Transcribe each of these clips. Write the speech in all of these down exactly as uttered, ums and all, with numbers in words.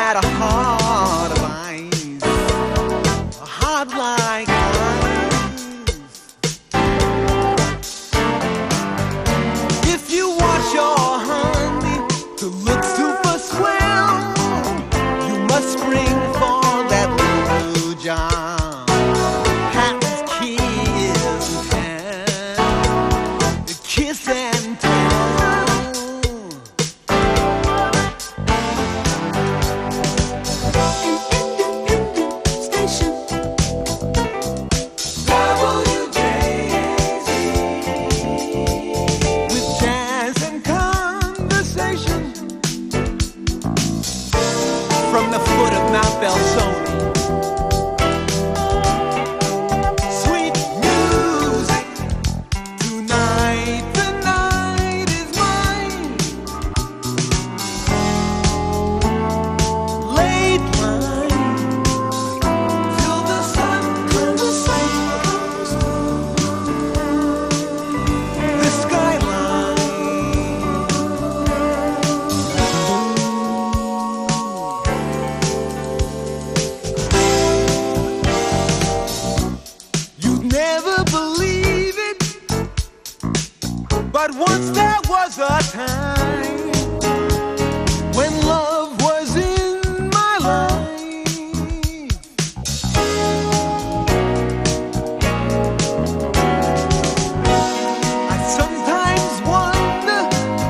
had a heart of ice, a heart like ice. If you want your honey to look super swell, you must spring for that blue John. But once there was a time when love was in my life. I sometimes wonder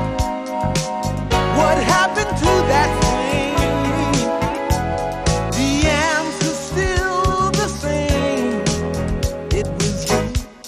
what happened to that flame. The answer's still the same. It was you.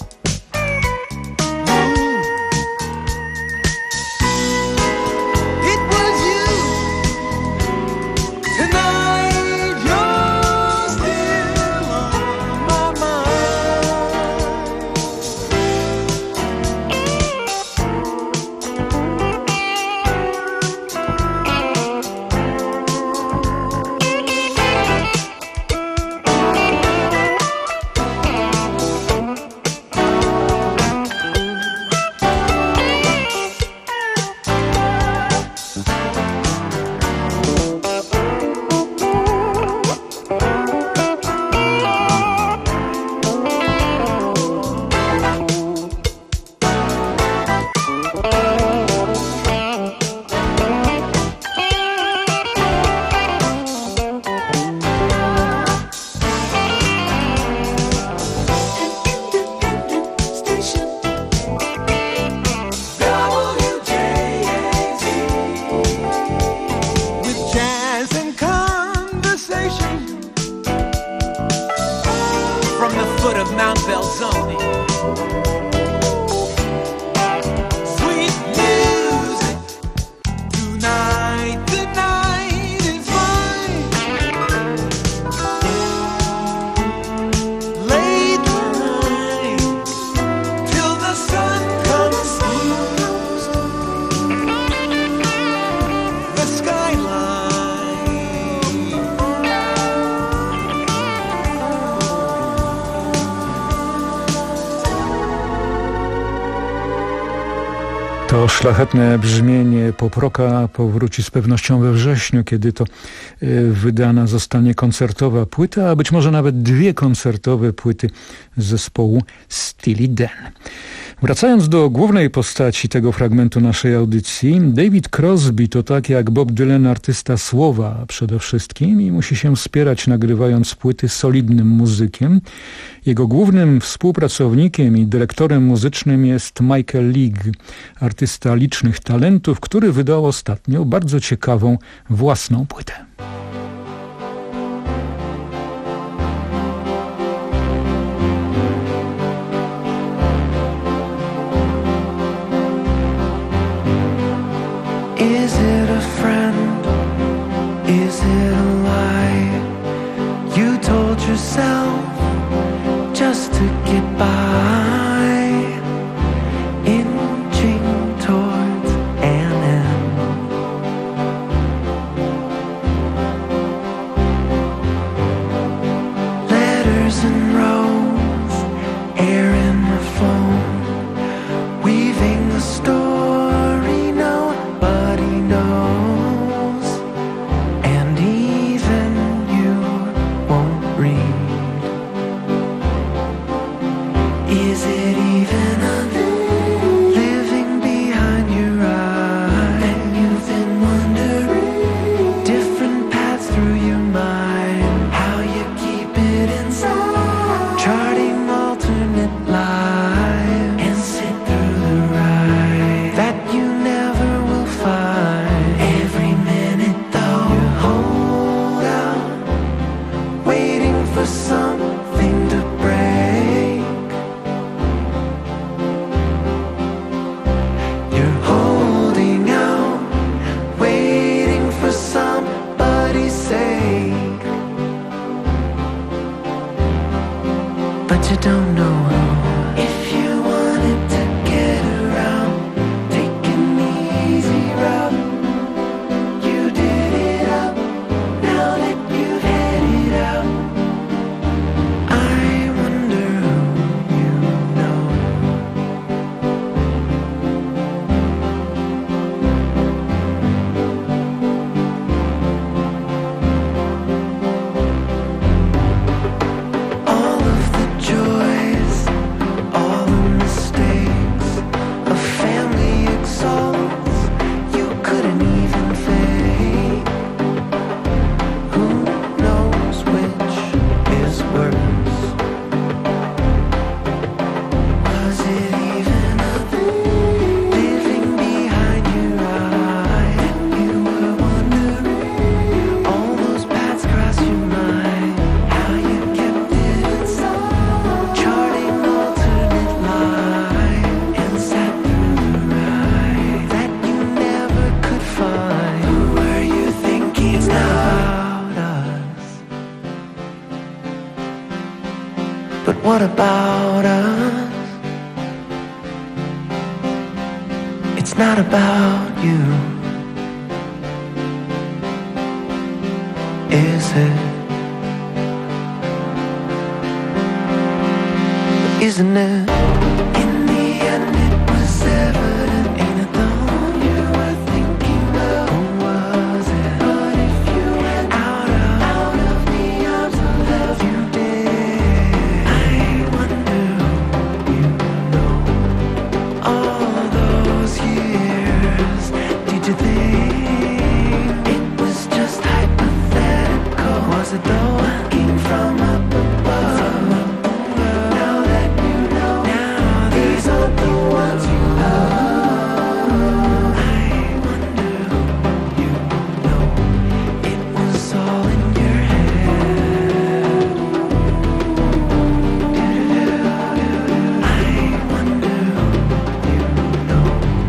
To szlachetne brzmienie pop-rocka powróci z pewnością we wrześniu, kiedy to wydana zostanie koncertowa płyta, a być może nawet dwie koncertowe płyty zespołu Steely Dan. Wracając do głównej postaci tego fragmentu naszej audycji, David Crosby to tak jak Bob Dylan artysta słowa przede wszystkim i musi się wspierać nagrywając płyty solidnym muzykiem. Jego głównym współpracownikiem i dyrektorem muzycznym jest Michael League, artysta licznych talentów, który wydał ostatnio bardzo ciekawą własną płytę. Is it a friend? Is it a lie? You told yourself just to get by, inching towards an end. Letters in rows, air in the phone, weaving the story nobody knows, and he What about us? It's not about you, is it? Isn't it? In the end it was evident. Ain't it the one you were thinking of? Who was it? But if you went out of, out of the arms of love you did, I wonder who you know. All those years, did you think it was just hypothetical? Was it though? Came from up above. From up now that you know, now these aren't the ones you love. I wonder who you know. It was all in your head. I wonder who you know.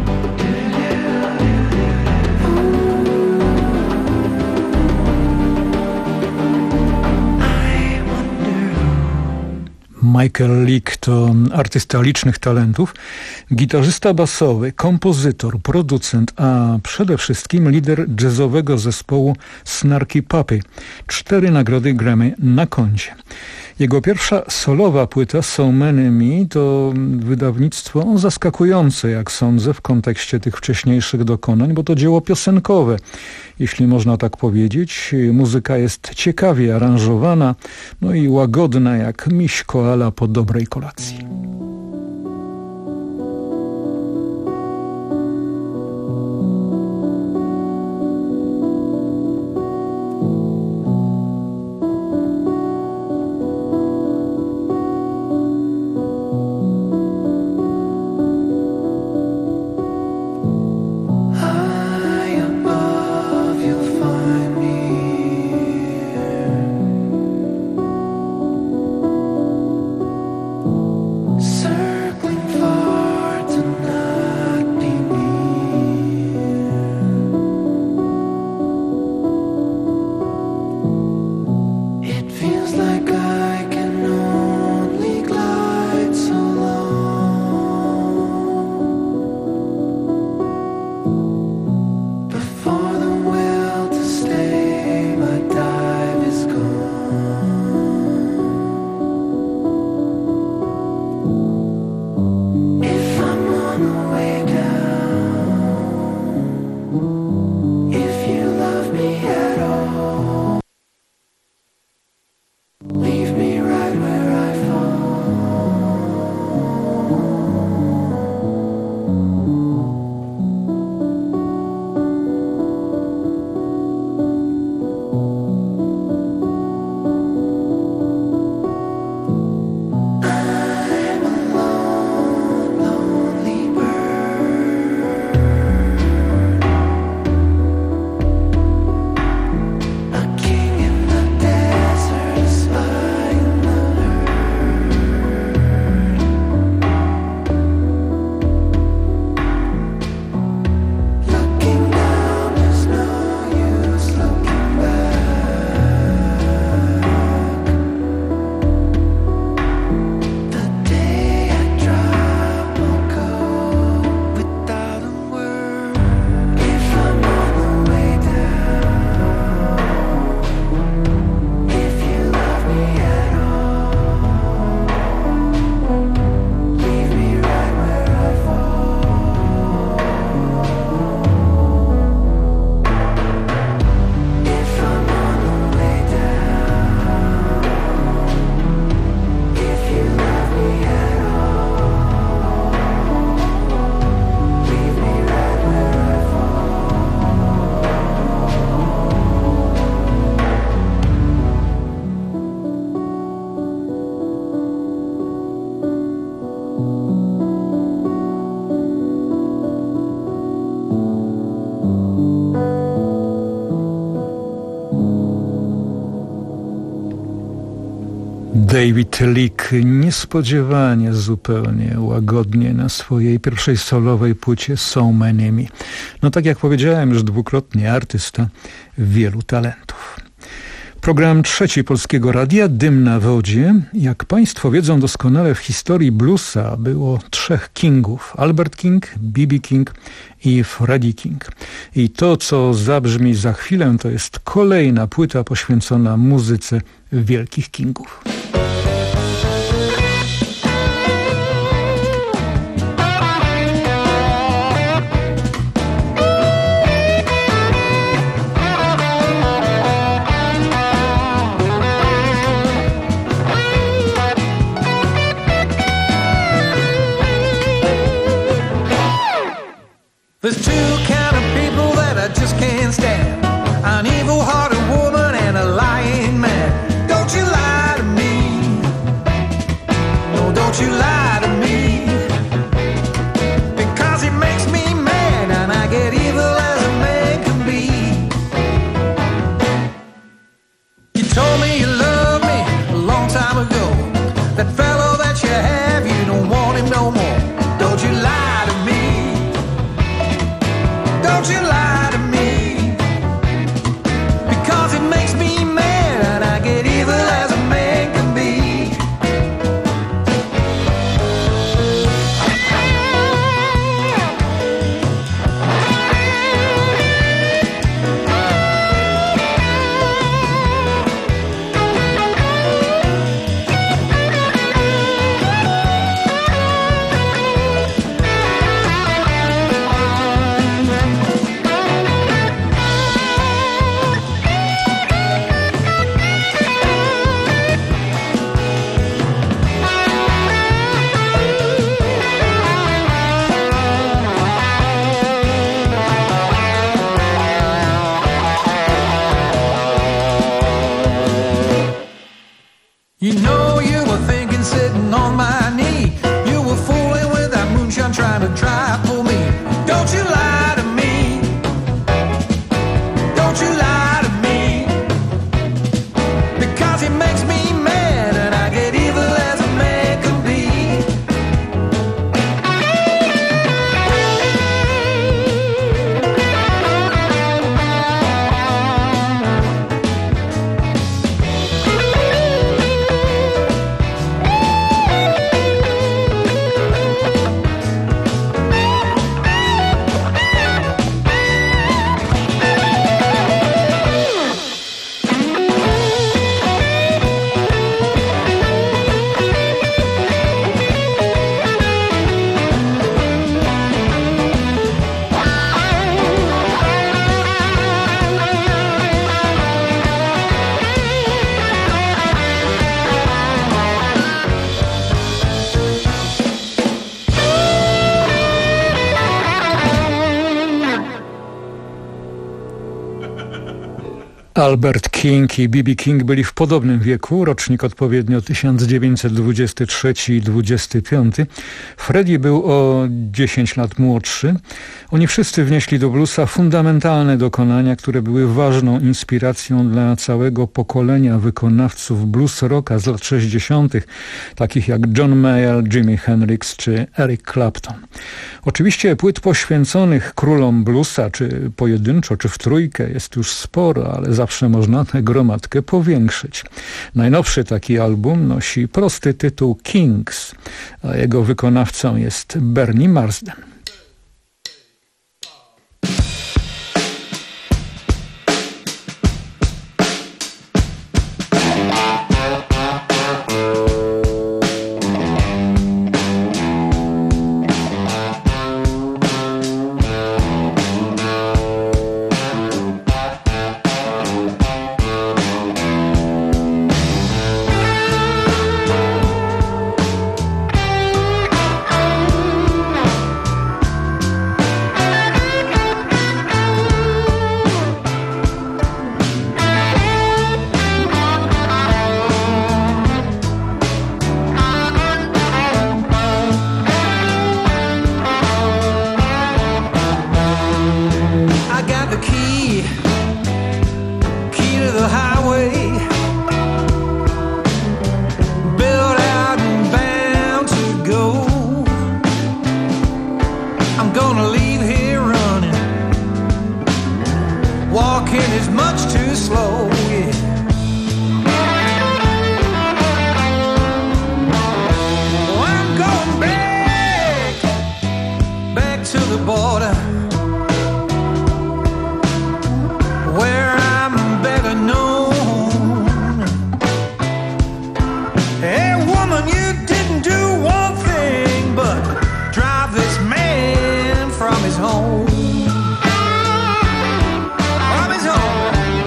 I wonder. Michael Leake to artysta licznych talentów, gitarzysta basowy, kompozytor, producent, a przede wszystkim lider jazzowego zespołu Snarky Puppy. Cztery nagrody Grammy na koncie. Jego pierwsza solowa płyta So Many Me to wydawnictwo zaskakujące, jak sądzę, w kontekście tych wcześniejszych dokonań, bo to dzieło piosenkowe, jeśli można tak powiedzieć. Muzyka jest ciekawie aranżowana, no i łagodna jak miś koala po dobrej kolacji. High above you'll find me here. David Leak niespodziewanie, zupełnie łagodnie na swojej pierwszej solowej płycie So Many Me. No tak jak powiedziałem już dwukrotnie, artysta wielu talentów. Program trzeci Polskiego Radia, Dym na wodzie. Jak Państwo wiedzą doskonale, w historii bluesa było trzech kingów. Albert King, B B King i Freddie King. I to, co zabrzmi za chwilę, to jest kolejna płyta poświęcona muzyce wielkich kingów. There's two kind of people that I just can't stand. An evil-hearted woman and a lying man. Don't you lie to me. No, don't you lie to me. Because it makes me mad and I get evil as a man can be. You told me you loved me a long time ago. That fellow that you have, you don't want him no more. Don't you lie to me. Don't you lie to me. Because it makes me mad and I get evil as a man can be. You know you were thinking sitting on my knee. You were fooling with that moonshine trying to try for me. Don't you lie to me. Don't you lie to me. Because it makes me mad and I get evil as a man can be. Albert King i B B King byli w podobnym wieku, rocznik odpowiednio tysiąc dziewięćset dwudziesty trzeci i dwudziesty piąty. Freddie był o dziesięć lat młodszy. Oni wszyscy wnieśli do bluesa fundamentalne dokonania, które były ważną inspiracją dla całego pokolenia wykonawców blues rocka z lat sześćdziesiątych, takich jak John Mayall, Jimi Hendrix czy Eric Clapton. Oczywiście płyt poświęconych królom bluesa, czy pojedynczo, czy w trójkę jest już sporo, ale zawsze można tę gromadkę powiększyć. Najnowszy taki album nosi prosty tytuł Kings, a jego wykonawcą jest Bernie Marsden. border where I'm better known. Hey woman, you didn't do one thing but drive this man from his home. From his home.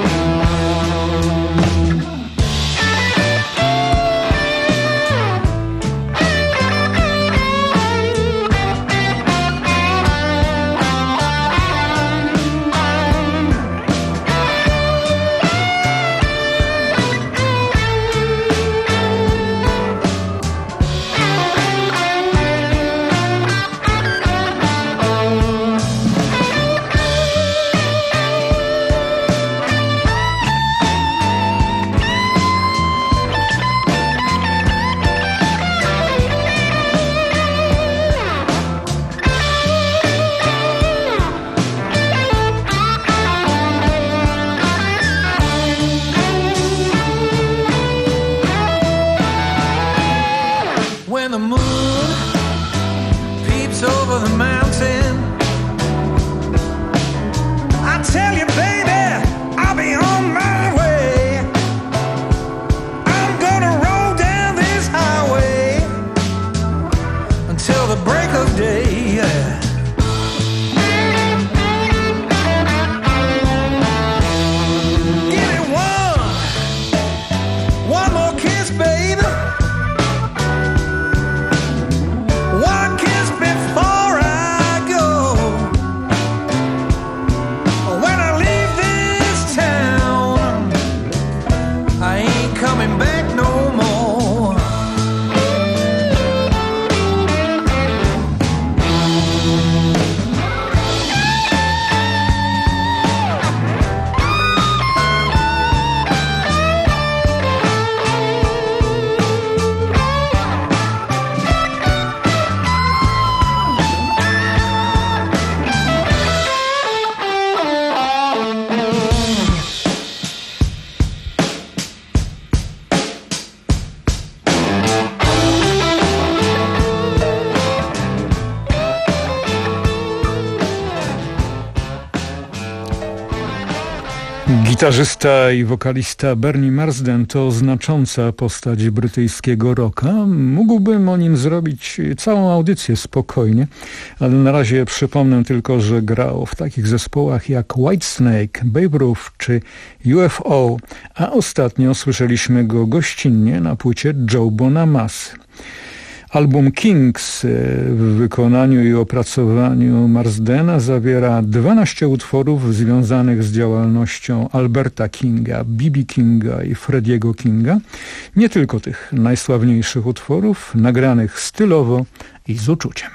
When the moon peeps over the mountain, I tell you, baby, I'll be on my way. I'm gonna roll down this highway until the break of day. Yeah. Give me one, one more kiss, baby. One kiss before I go. When I leave this town, I ain't coming back no more. Gitarzysta i wokalista Bernie Marsden to znacząca postać brytyjskiego rocka. Mógłbym o nim zrobić całą audycję spokojnie, ale na razie przypomnę tylko, że grał w takich zespołach jak Whitesnake, Babe Ruth czy U F O, a ostatnio słyszeliśmy go gościnnie na płycie Joe Bonamassy. Album Kings w wykonaniu i opracowaniu Marsdena zawiera dwanaście utworów związanych z działalnością Alberta Kinga, B B Kinga i Frediego Kinga. Nie tylko tych najsławniejszych utworów, nagranych stylowo i z uczuciem.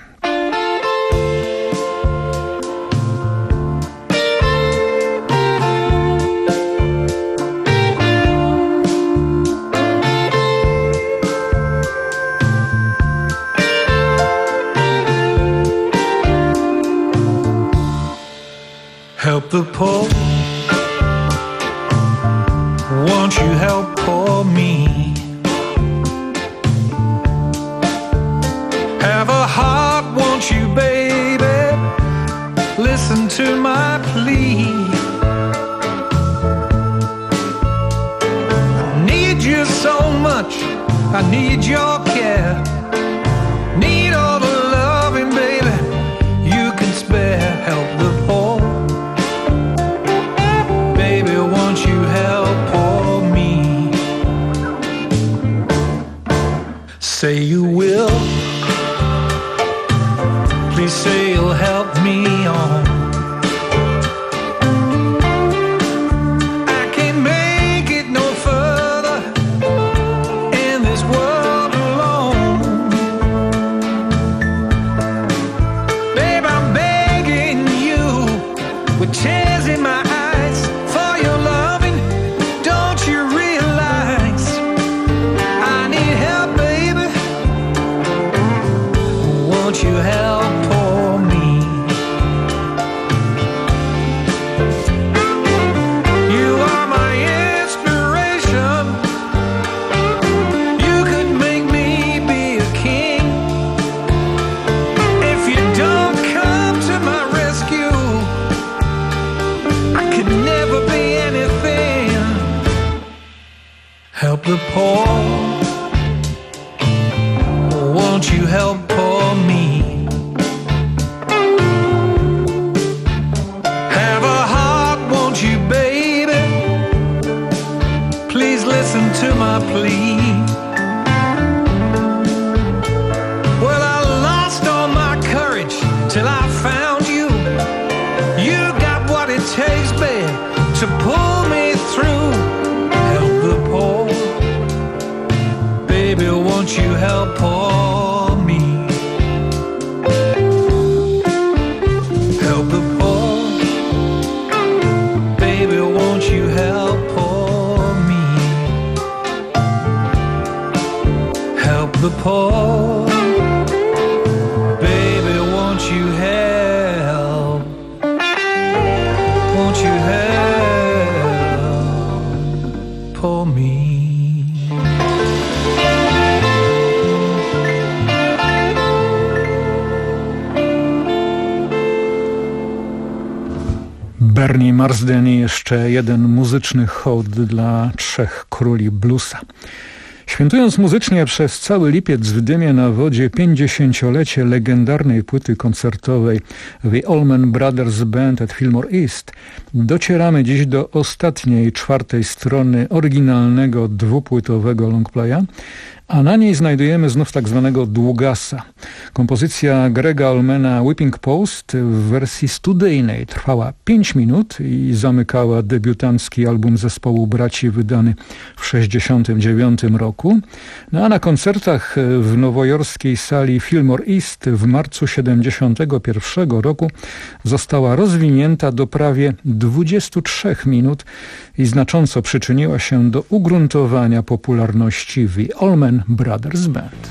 Help the poor, won't you help poor me? Have a heart, won't you, baby? Listen to my plea. I need you so much, I need your care. Need all the loving, baby, you can spare. Help the poor, won't you help poor me? Say you will, please say you'll help me on. I can't make it no further in this world alone. Babe, I'm begging you with tears in my eyes for your loving. Don't you realize I need help, baby? Won't you help poor me? Bernie Marsden i jeszcze jeden muzyczny hołd dla trzech króli bluesa. Świętując muzycznie przez cały lipiec w dymie na wodzie pięćdziesięciolecie legendarnej płyty koncertowej The Allman Brothers Band at Fillmore East, docieramy dziś do ostatniej, czwartej strony oryginalnego dwupłytowego longplaya, a na niej znajdujemy znów tak zwanego długasa. Kompozycja Grega Allmana Whipping Post w wersji studyjnej trwała pięć minut i zamykała debiutancki album zespołu braci wydany w sześćdziesiątym dziewiątym roku. No a na koncertach w nowojorskiej sali Fillmore East w marcu siedemdziesiątego pierwszego roku została rozwinięta do prawie dwudziestu trzech minut i znacząco przyczyniła się do ugruntowania popularności The Allman Brothers Band.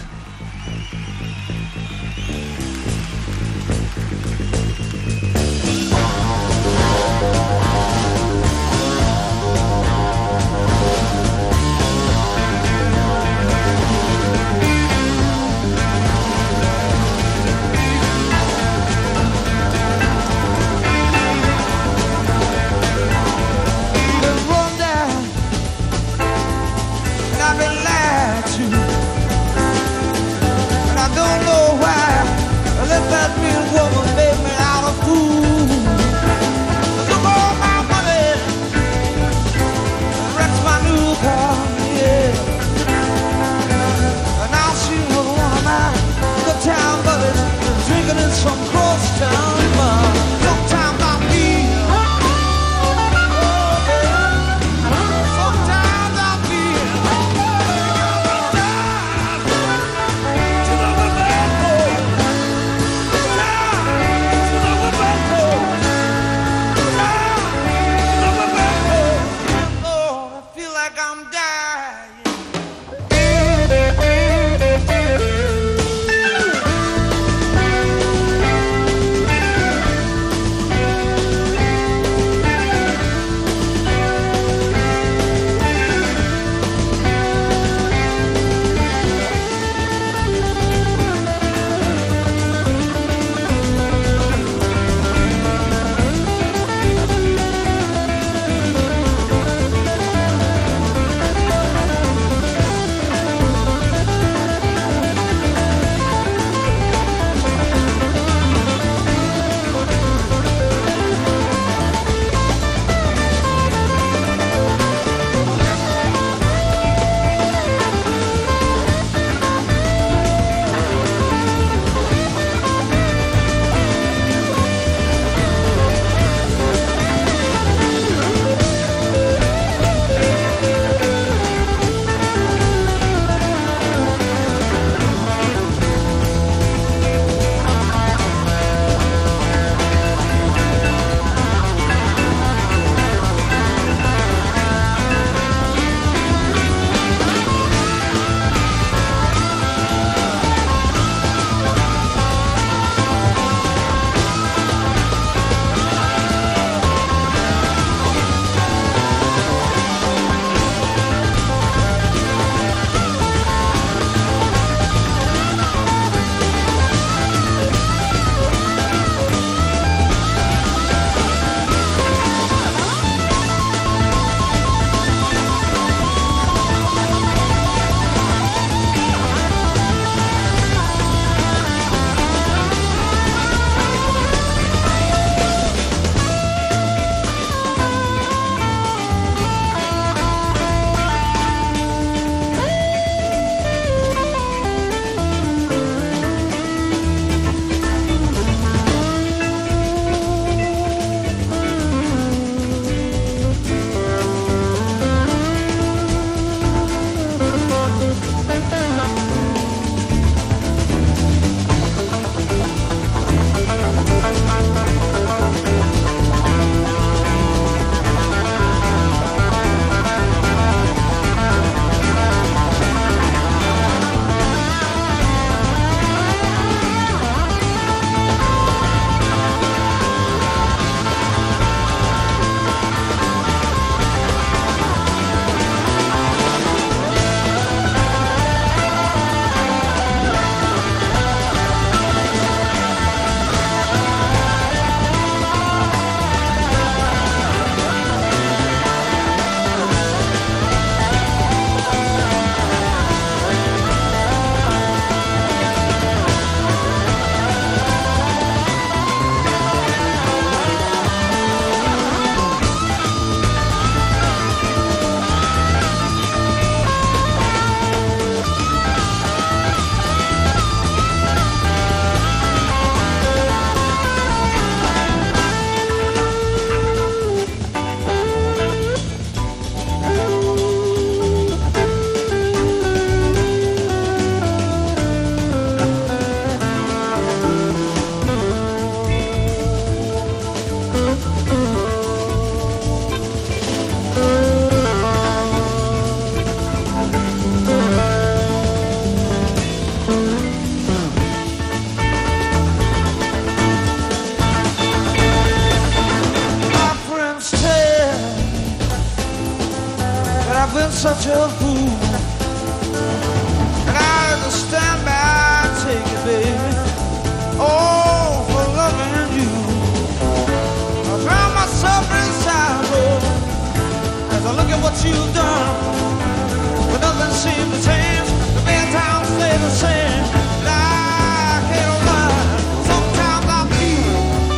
such a fool. And I had to stand by and take it, baby. Oh, for loving you. I found myself inside, Lord, as I look at what you've done. But nothing seems to change. The bad times stay the same. And I can't lie. Sometimes I feel.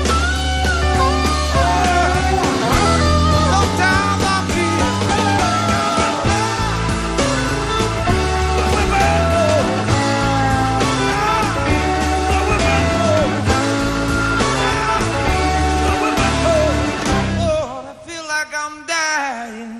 Sometimes I feel. Oh, I feel like I'm dying.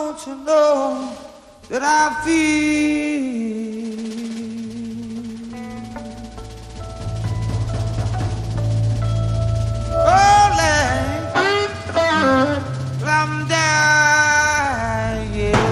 don't you know that I feel I'm dying, yeah.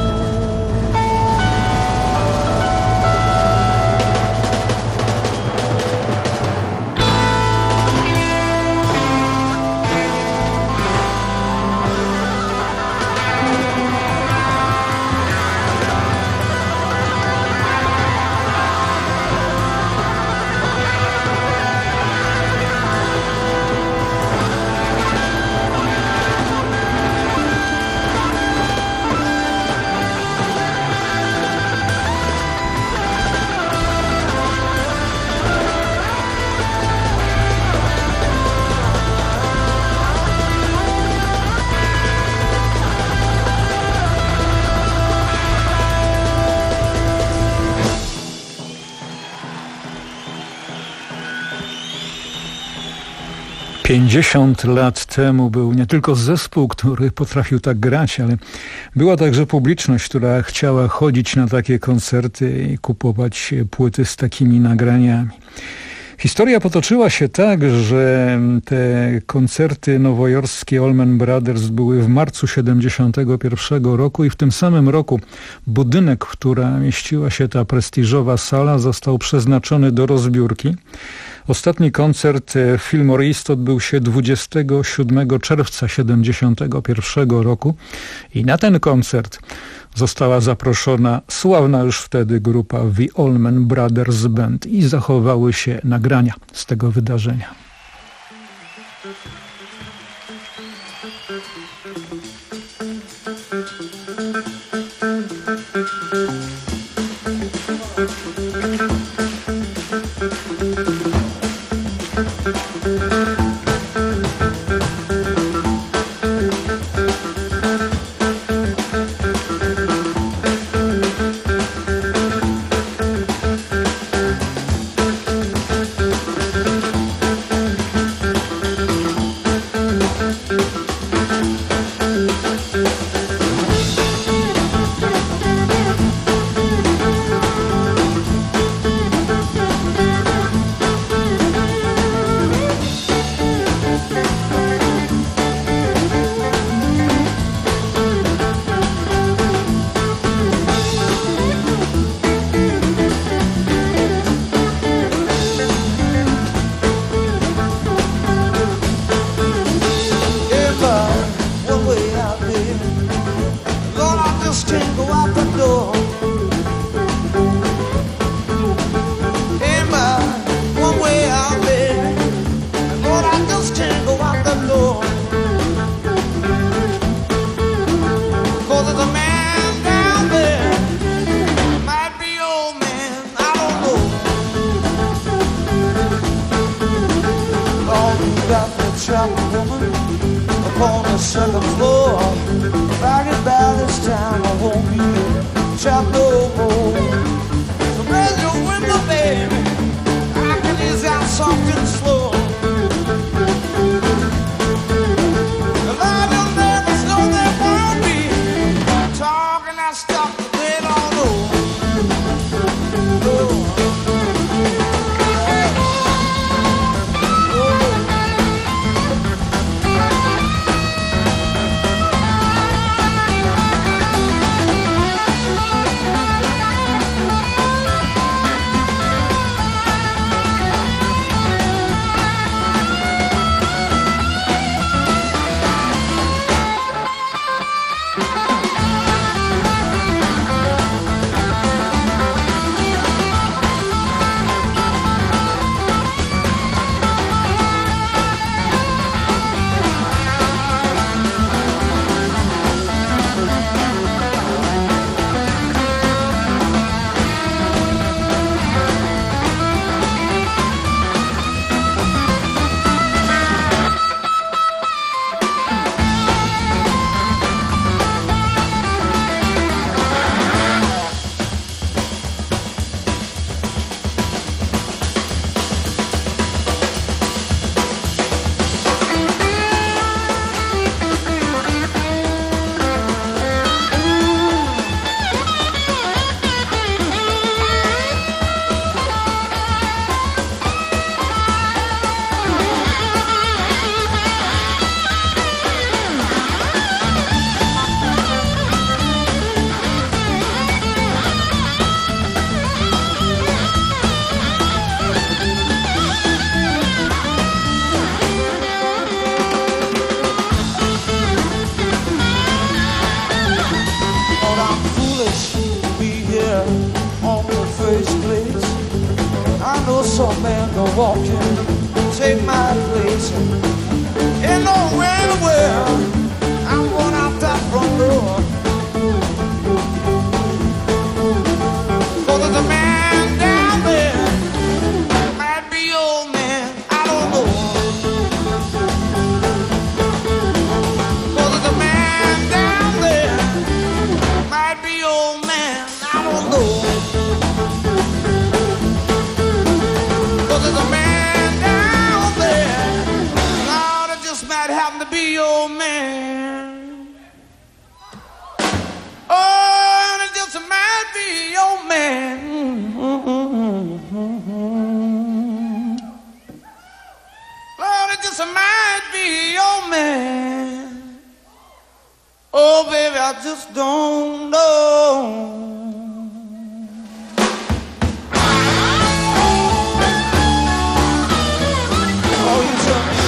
pięćdziesiąt lat temu był nie tylko zespół, który potrafił tak grać, ale była także publiczność, która chciała chodzić na takie koncerty i kupować płyty z takimi nagraniami. Historia potoczyła się tak, że te koncerty nowojorskie Allman Brothers były w marcu siedemdziesiątego pierwszego roku i w tym samym roku budynek, w którym mieściła się ta prestiżowa sala, został przeznaczony do rozbiórki. Ostatni koncert w Fillmore East odbył się dwudziestego siódmego czerwca siedemdziesiątego pierwszego roku i na ten koncert została zaproszona sławna już wtedy grupa The Allman Brothers Band i zachowały się nagrania z tego wydarzenia. Child foolish to be here on the first place. I know some man gonna walk in, take my place. Ain't nowhere in the world I'm going out that front door. So there's a man down there, might be old man, I don't know. So there's a man down there, might be old man, I don't know. So there's a man down there, Lord, it just might happen to be old man. Oh, and it just might be old man. Lord, it just might be old man. Oh, baby, I just don't know. Oh, you tell me.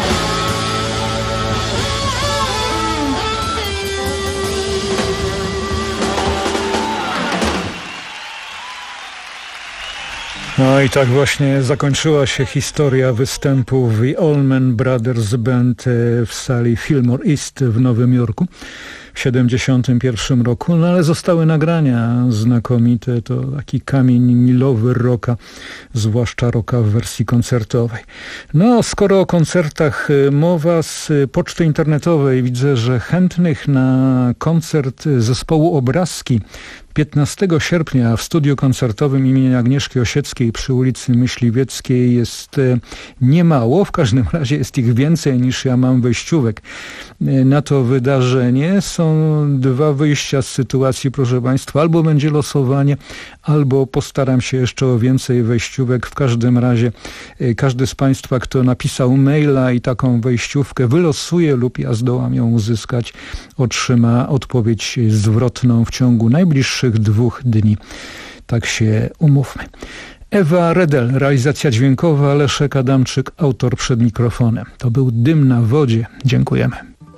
No i tak właśnie zakończyła się historia występu The Allman Brothers Band w sali Fillmore East w Nowym Jorku w siedemdziesiątym pierwszym roku, no ale zostały nagrania znakomite, to taki kamień milowy rocka, zwłaszcza rocka w wersji koncertowej. No, skoro o koncertach mowa, z poczty internetowej widzę, że chętnych na koncert zespołu Obrazki piętnastego sierpnia w studiu koncertowym imienia Agnieszki Osieckiej przy ulicy Myśliwieckiej jest niemało. W każdym razie jest ich więcej niż ja mam wejściówek na to wydarzenie. Są dwa wyjścia z sytuacji, proszę Państwa. Albo będzie losowanie, albo postaram się jeszcze o więcej wejściówek. W każdym razie każdy z Państwa, kto napisał maila i taką wejściówkę wylosuje lub ja zdołam ją uzyskać, otrzyma odpowiedź zwrotną w ciągu najbliższych dwóch dni. Tak się umówmy. Ewa Redel, realizacja dźwiękowa, Leszek Adamczyk, autor przed mikrofonem. To był Dym na wodzie. Dziękujemy.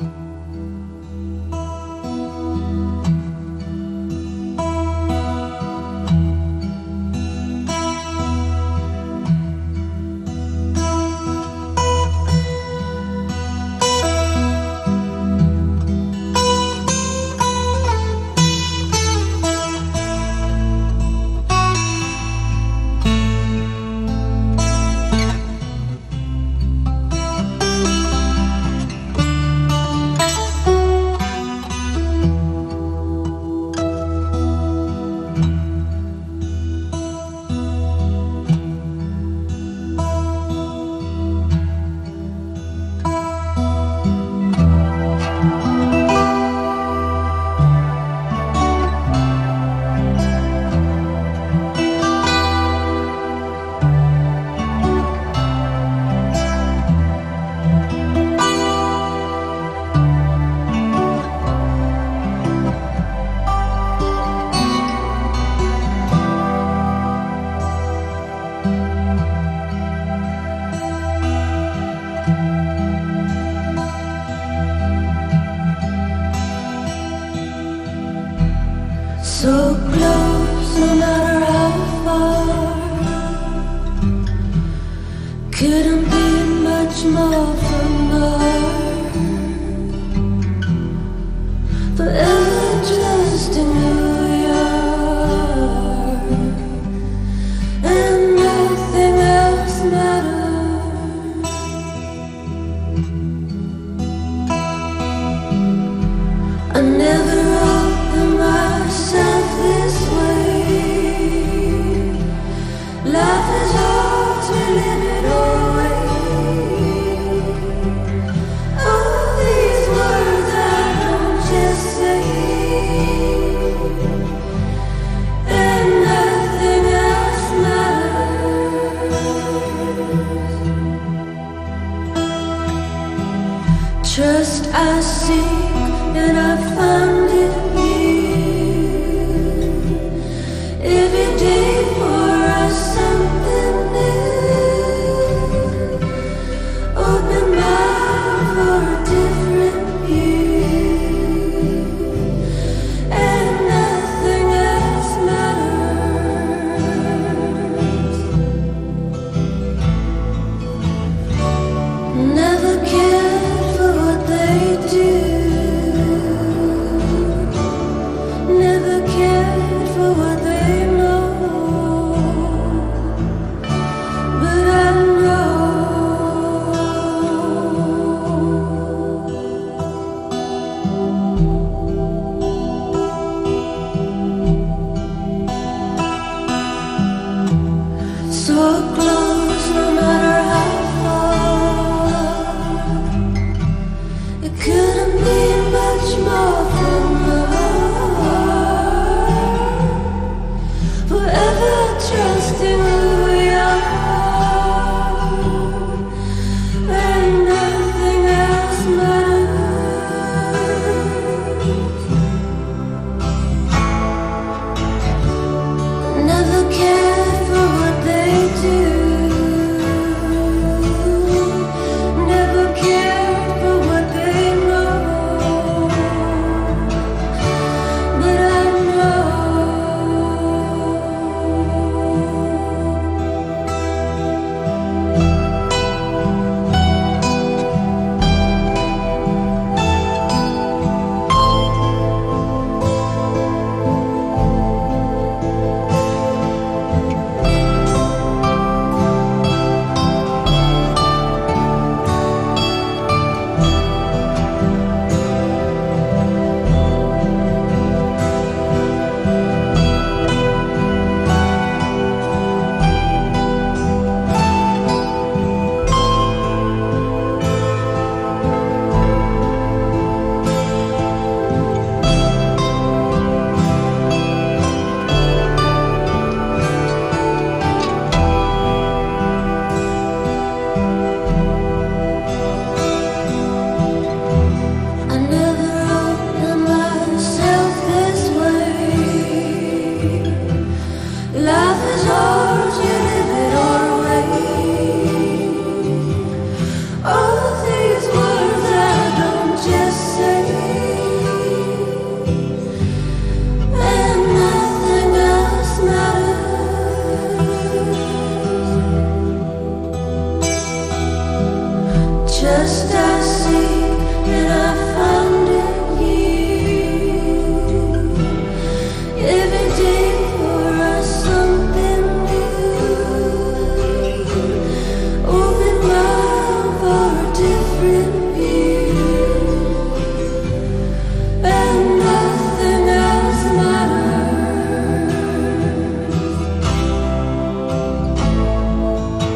So close, no matter how far. Couldn't be much more.